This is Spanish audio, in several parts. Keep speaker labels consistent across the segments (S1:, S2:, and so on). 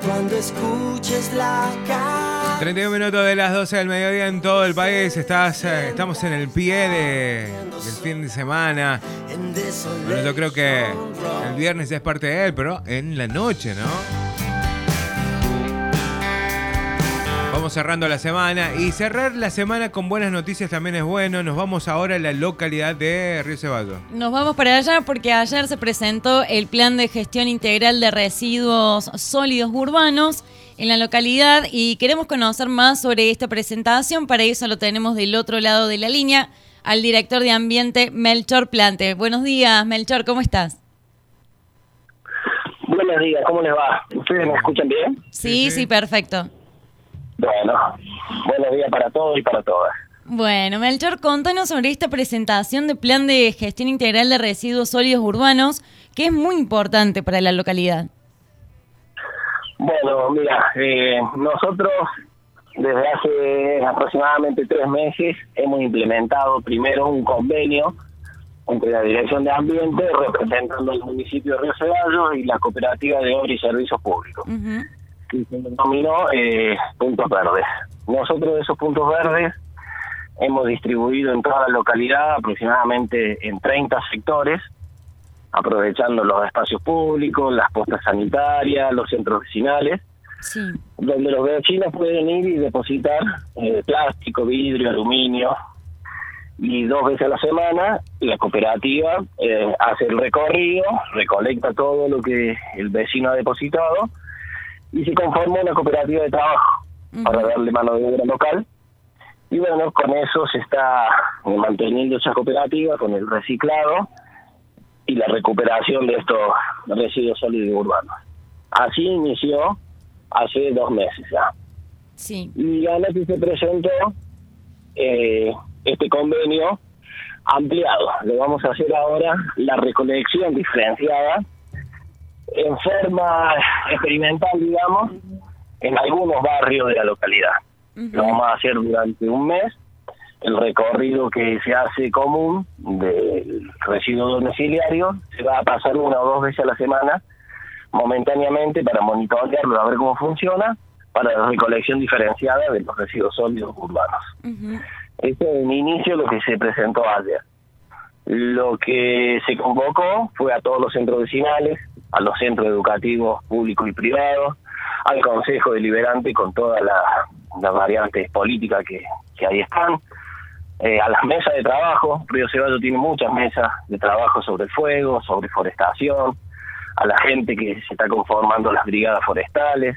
S1: cuando escuches la canción.
S2: 31 minutos de las 12 del mediodía en todo el país. Estamos en el pie del fin de semana. Bueno, yo creo que el viernes es parte de él, pero en la noche, ¿no? Vamos cerrando la semana, y cerrar la semana con buenas noticias también es bueno. Nos vamos ahora a la localidad de Río Ceballos.
S3: Nos vamos para allá porque ayer se presentó el Plan de Gestión Integral de Residuos Sólidos Urbanos en la localidad y queremos conocer más sobre esta presentación. Para eso lo tenemos del otro lado de la línea al director de Ambiente, Melchor Plante. Buenos días, Melchor, ¿cómo estás?
S4: Buenos días, ¿cómo les va? ¿Ustedes me escuchan bien?
S3: Sí, perfecto.
S4: Bueno, buenos días para todos y para todas.
S3: Bueno, Melchor, contanos sobre esta presentación de Plan de Gestión Integral de Residuos Sólidos Urbanos, que es muy importante para la localidad.
S4: Bueno, mira, nosotros desde hace aproximadamente 3 meses hemos implementado primero un convenio entre la Dirección de Ambiente, representando al municipio de Río Ceballos, y la Cooperativa de Obras y Servicios Públicos. Que se denominó puntos verdes. Nosotros de esos puntos verdes hemos distribuido en toda la localidad aproximadamente en 30 sectores, aprovechando los espacios públicos, las postas sanitarias, los centros vecinales, donde los vecinos pueden ir y depositar plástico, vidrio, aluminio, y 2 veces a la semana la cooperativa hace el recorrido, recolecta todo lo que el vecino ha depositado, y se conforma una cooperativa de trabajo para darle mano de obra local. Y bueno, con eso se está manteniendo esa cooperativa, con el reciclado y la recuperación de estos residuos sólidos urbanos. Así inició hace 2 meses ya.
S3: Sí.
S4: Y anoche se presentó este convenio ampliado. Le vamos a hacer ahora la recolección diferenciada en forma experimental, digamos, en algunos barrios de la localidad. Lo vamos a hacer durante 1 mes. El recorrido que se hace común del residuo domiciliario se va a pasar 1 o 2 veces a la semana, momentáneamente, para monitorearlo, a ver cómo funciona, para la recolección diferenciada de los residuos sólidos urbanos. Este es en inicio lo que se presentó ayer. Lo que se convocó fue a todos los centros vecinales, a los centros educativos públicos y privados, al Consejo Deliberante con todas las variantes políticas que ahí están, a las mesas de trabajo. Río Ceballos tiene muchas mesas de trabajo sobre el fuego, sobre forestación, a la gente que se está conformando las brigadas forestales.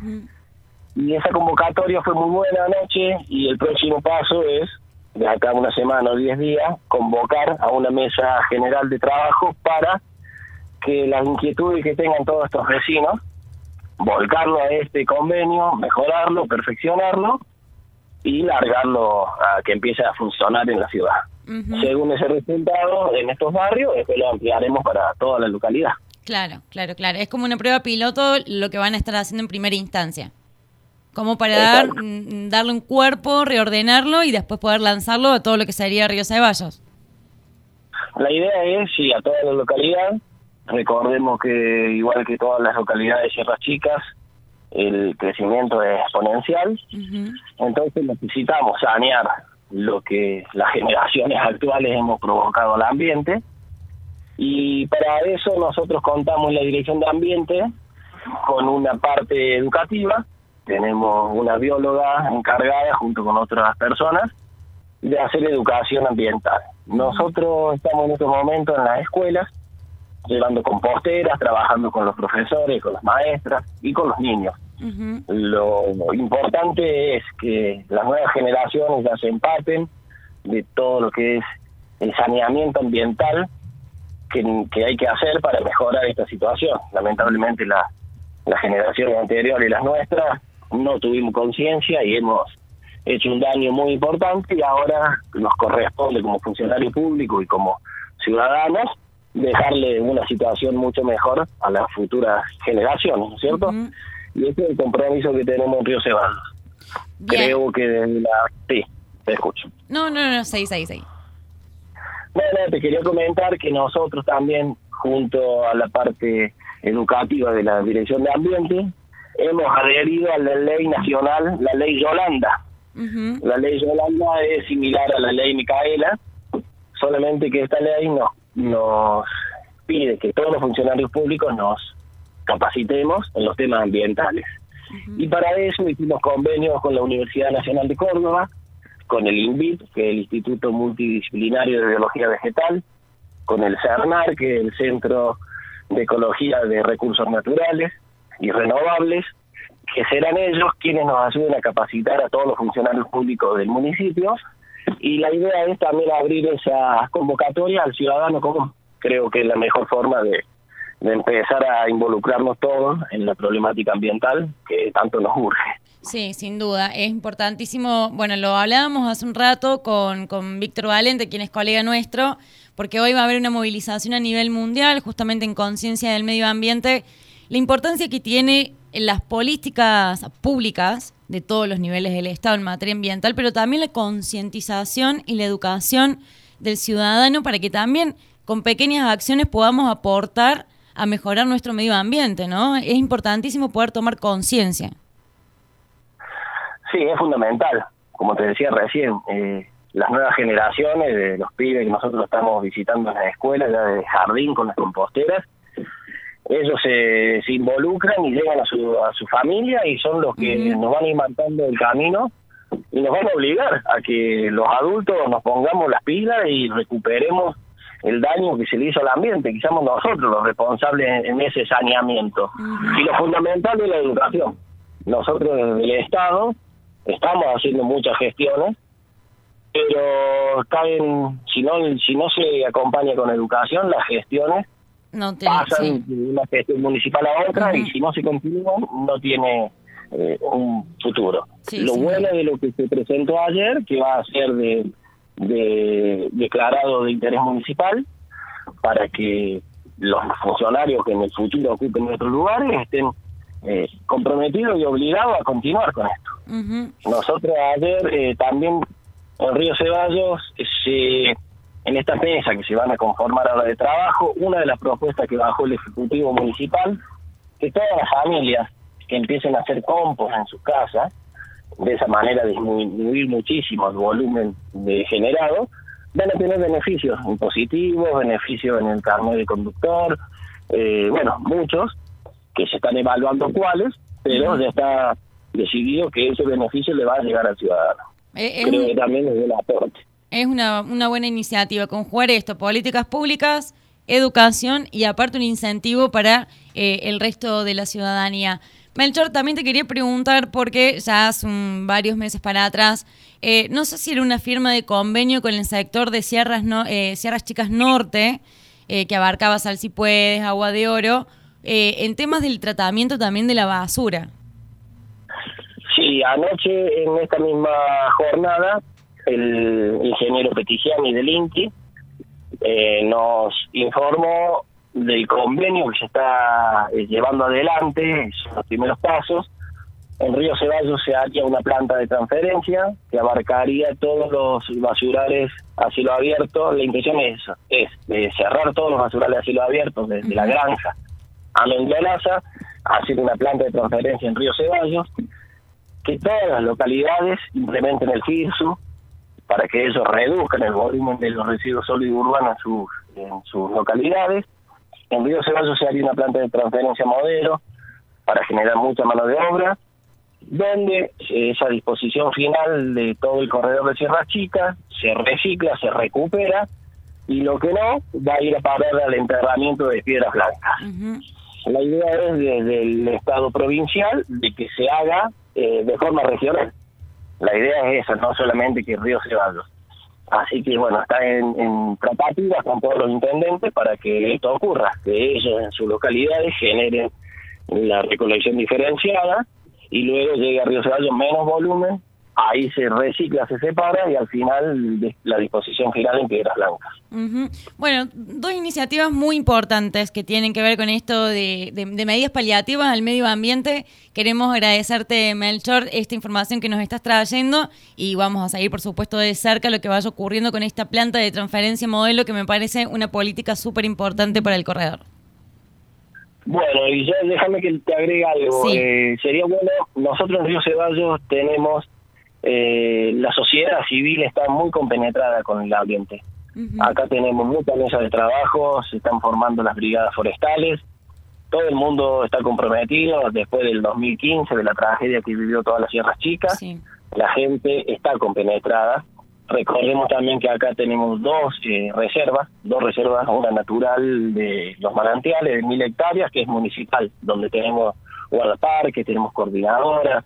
S4: Y esa convocatoria fue muy buena anoche, y el próximo paso es, de acá a 1 semana o 10 días, convocar a una mesa general de trabajo para que las inquietudes que tengan todos estos vecinos, volcarlo a este convenio, mejorarlo, perfeccionarlo y largarlo a que empiece a funcionar en la ciudad. Según ese resultado en estos barrios, después lo ampliaremos para toda la localidad.
S3: Claro. Es como una prueba piloto lo que van a estar haciendo en primera instancia. Como para darle un cuerpo, reordenarlo y después poder lanzarlo a todo lo que sería Río Ceballos.
S4: La idea es, sí, a toda la localidad. Recordemos que, igual que todas las localidades de Sierras Chicas, el crecimiento es exponencial. Entonces necesitamos sanear lo que las generaciones actuales hemos provocado al ambiente. Y para eso nosotros contamos en la Dirección de Ambiente con una parte educativa. Tenemos una bióloga encargada, junto con otras personas, de hacer educación ambiental. Nosotros estamos en estos momentos en las escuelas, llevando composteras, trabajando con los profesores, con las maestras y con los niños. Lo importante es que las nuevas generaciones ya se empapen de todo lo que es el saneamiento ambiental que hay que hacer para mejorar esta situación. Lamentablemente las generaciones anteriores y las nuestras no tuvimos conciencia y hemos hecho un daño muy importante, y ahora nos corresponde como funcionario público y como ciudadanos dejarle una situación mucho mejor a las futuras generaciones, ¿no es cierto? Y ese es el compromiso que tenemos en Río Ceballos. Creo que desde la... Sí, te escucho.
S3: No, seguí.
S4: Bueno, te quería comentar que nosotros también, junto a la parte educativa de la Dirección de Ambiente, hemos adherido a la ley nacional, la ley Yolanda. La ley Yolanda es similar a la ley Micaela, solamente que esta ley nos pide que todos los funcionarios públicos nos capacitemos en los temas ambientales. Y para eso hicimos convenios con la Universidad Nacional de Córdoba, con el INVIT, que es el Instituto Multidisciplinario de Biología Vegetal, con el CERNAR, que es el Centro de Ecología de Recursos Naturales y Renovables, que serán ellos quienes nos ayuden a capacitar a todos los funcionarios públicos del municipio. Y la idea es también abrir esa convocatoria al ciudadano común. Creo que es la mejor forma de empezar a involucrarnos todos en la problemática ambiental que tanto nos urge.
S3: Sí, sin duda, es importantísimo. Bueno, lo hablábamos hace un rato con Víctor Valente, quien es colega nuestro, porque hoy va a haber una movilización a nivel mundial, justamente en conciencia del medio ambiente, la importancia que tiene en las políticas públicas de todos los niveles del Estado en materia ambiental, pero también la concientización y la educación del ciudadano para que también con pequeñas acciones podamos aportar a mejorar nuestro medio ambiente, ¿no? Es importantísimo poder tomar conciencia.
S4: Sí, es fundamental. Como te decía recién, las nuevas generaciones de los pibes que nosotros estamos visitando en las escuelas, ya de jardín con las composteras, ellos se involucran y llegan a su familia y son los que nos van a ir marcando el camino y nos van a obligar a que los adultos nos pongamos las pilas y recuperemos el daño que se le hizo al ambiente, que somos nosotros los responsables en ese saneamiento. Y lo fundamental es la educación. Nosotros desde el Estado estamos haciendo muchas gestiones, pero si no se acompaña con educación, las gestiones pasan de una gestión municipal a otra y si no se continúa, no tiene un futuro. Lo bueno de lo que se presentó ayer, que va a ser de declarado de interés municipal, para que los funcionarios que en el futuro ocupen nuestros lugares estén comprometidos y obligados a continuar con esto. Nosotros ayer también en Río Ceballos, en esta mesa que se van a conformar ahora de trabajo, una de las propuestas que bajó el Ejecutivo Municipal, que todas las familias que empiecen a hacer compost en sus casas, de esa manera disminuir muchísimo el volumen generado, van a tener beneficios impositivos, beneficios en el carnet de conductor, muchos, que se están evaluando cuáles, pero ya está decidido que ese beneficio le va a llegar al ciudadano. Creo que también es el aporte.
S3: Es una buena iniciativa, conjugar esto, políticas públicas, educación y aparte un incentivo para el resto de la ciudadanía. Melchor, también te quería preguntar, porque ya hace varios meses para atrás, no sé si era una firma de convenio con el sector de Sierras Chicas Norte, que abarcaba Sal Si Puedes, Agua de Oro, en temas del tratamiento también de la basura.
S4: Sí, anoche en esta misma jornada, el ingeniero Petigiani del INTI nos informó del convenio que se está llevando adelante, son los primeros pasos. En Río Ceballos se haría una planta de transferencia que abarcaría todos los basurales a cielo abierto. La intención es cerrar todos los basurales a cielo abierto desde la granja a Mendoza, hacer una planta de transferencia en Río Ceballos, que todas las localidades implementen el FIRSU para que ellos reduzcan el volumen de los residuos sólidos urbanos en sus localidades. En Río Ceballos se haría una planta de transferencia modelo para generar mucha mano de obra, donde esa disposición final de todo el corredor de Sierras Chicas se recicla, se recupera, y lo que no va a ir a parar al enterramiento de piedras blancas. La idea es desde el Estado provincial de que se haga de forma regional. La idea es esa, no solamente que Río Ceballos. Así que está en tratativas con todos los intendentes para que esto ocurra, que ellos en sus localidades generen la recolección diferenciada y luego llegue a Río Ceballos menos volumen, ahí se recicla, se separa y al final la disposición final en piedras blancas. Bueno,
S3: dos iniciativas muy importantes que tienen que ver con esto de medidas paliativas al medio ambiente. Queremos agradecerte, Melchor, esta información que nos estás trayendo y vamos a seguir, por supuesto, de cerca lo que vaya ocurriendo con esta planta de transferencia modelo, que me parece una política súper importante para el corredor.
S4: Bueno, y ya déjame que te agregue algo.
S3: Sí.
S4: Sería bueno, nosotros en Río Ceballos tenemos, la sociedad civil está muy compenetrada con el ambiente.
S3: Ujú.
S4: Acá tenemos muchas mesas de trabajo, se están formando las brigadas forestales, todo el mundo está comprometido después del 2015, de la tragedia que vivió todas las Sierras Chicas.
S3: Sí.
S4: La gente está compenetrada. Recordemos también que acá tenemos dos reservas, una natural de los manantiales de 1.000 hectáreas, que es municipal, donde tenemos guardaparques, tenemos coordinadores,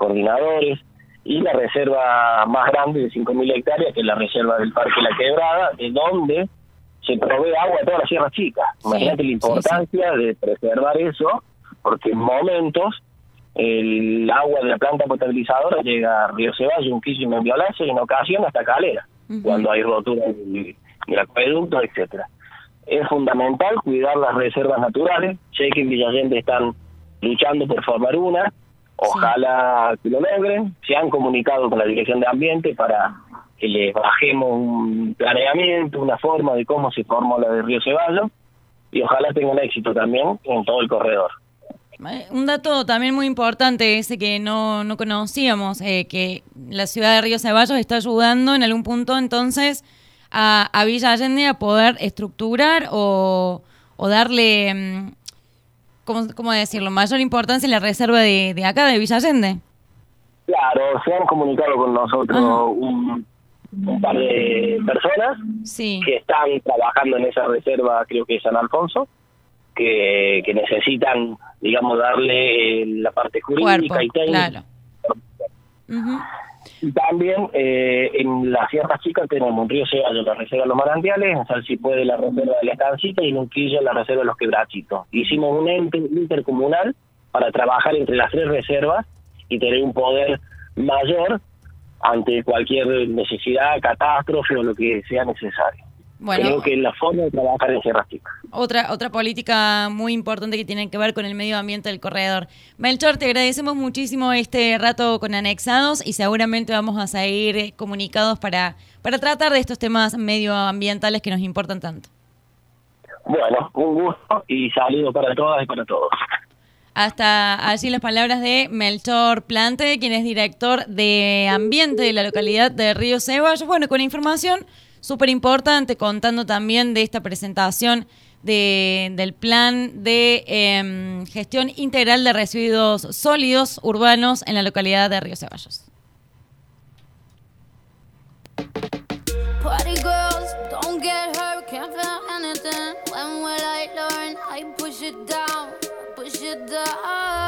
S4: y la reserva más grande de 5.000 hectáreas, que es la reserva del Parque La Quebrada, de donde se provee agua a todas las Sierras Chicas.
S3: Sí,
S4: Imagínate la importancia de preservar eso, porque en momentos el agua de la planta potabilizadora llega a Río Ceballos, Unquillo y Membiolazo, y en ocasiones hasta Calera, cuando hay rotura del acueducto, etcétera. Es fundamental cuidar las reservas naturales. Sé que en Villa Allende están luchando por formar una, ojalá que lo logren. Se han comunicado con la Dirección de Ambiente para que les bajemos un planeamiento, una forma de cómo se formó la de Río Ceballos, y ojalá tengan éxito también en todo el corredor.
S3: Un dato también muy importante, ese que no conocíamos, que la ciudad de Río Ceballos está ayudando en algún punto entonces a Villa Allende a poder estructurar o darle, ¿cómo decirlo?, mayor importancia en la reserva de acá, de Villa Allende.
S4: Claro, se han comunicado con nosotros un par de personas que están trabajando en esa reserva, creo que es San Alfonso, que necesitan, digamos, darle la parte jurídica y técnica.
S3: Claro.
S4: Y también en las Sierras Chicas tenemos en Río Ceballos la reserva de los manantiales, en Salsipuede la reserva de la Estancita y en Unquillo la reserva de los Quebrachitos. Hicimos un ente intercomunal para trabajar entre las tres reservas y tener un poder mayor ante cualquier necesidad, catástrofe o lo que sea necesario.
S3: Bueno,
S4: creo que es la forma de trabajar en Sierras Chicas.
S3: Otra política muy importante que tiene que ver con el medio ambiente del corredor. Melchor, te agradecemos muchísimo este rato con Anexados y seguramente vamos a seguir comunicados para tratar de estos temas medioambientales que nos importan tanto.
S4: Bueno, un gusto y saludos para todas y para todos.
S3: Hasta allí las palabras de Melchor Plante, quien es director de Ambiente de la localidad de Río Ceballos. Bueno, con información súper importante, contando también de esta presentación del plan de gestión integral de residuos sólidos urbanos en la localidad de Río Ceballos.
S5: Party girls, don't get hurt, can't feel anything. When will I learn? I push it down, push it down.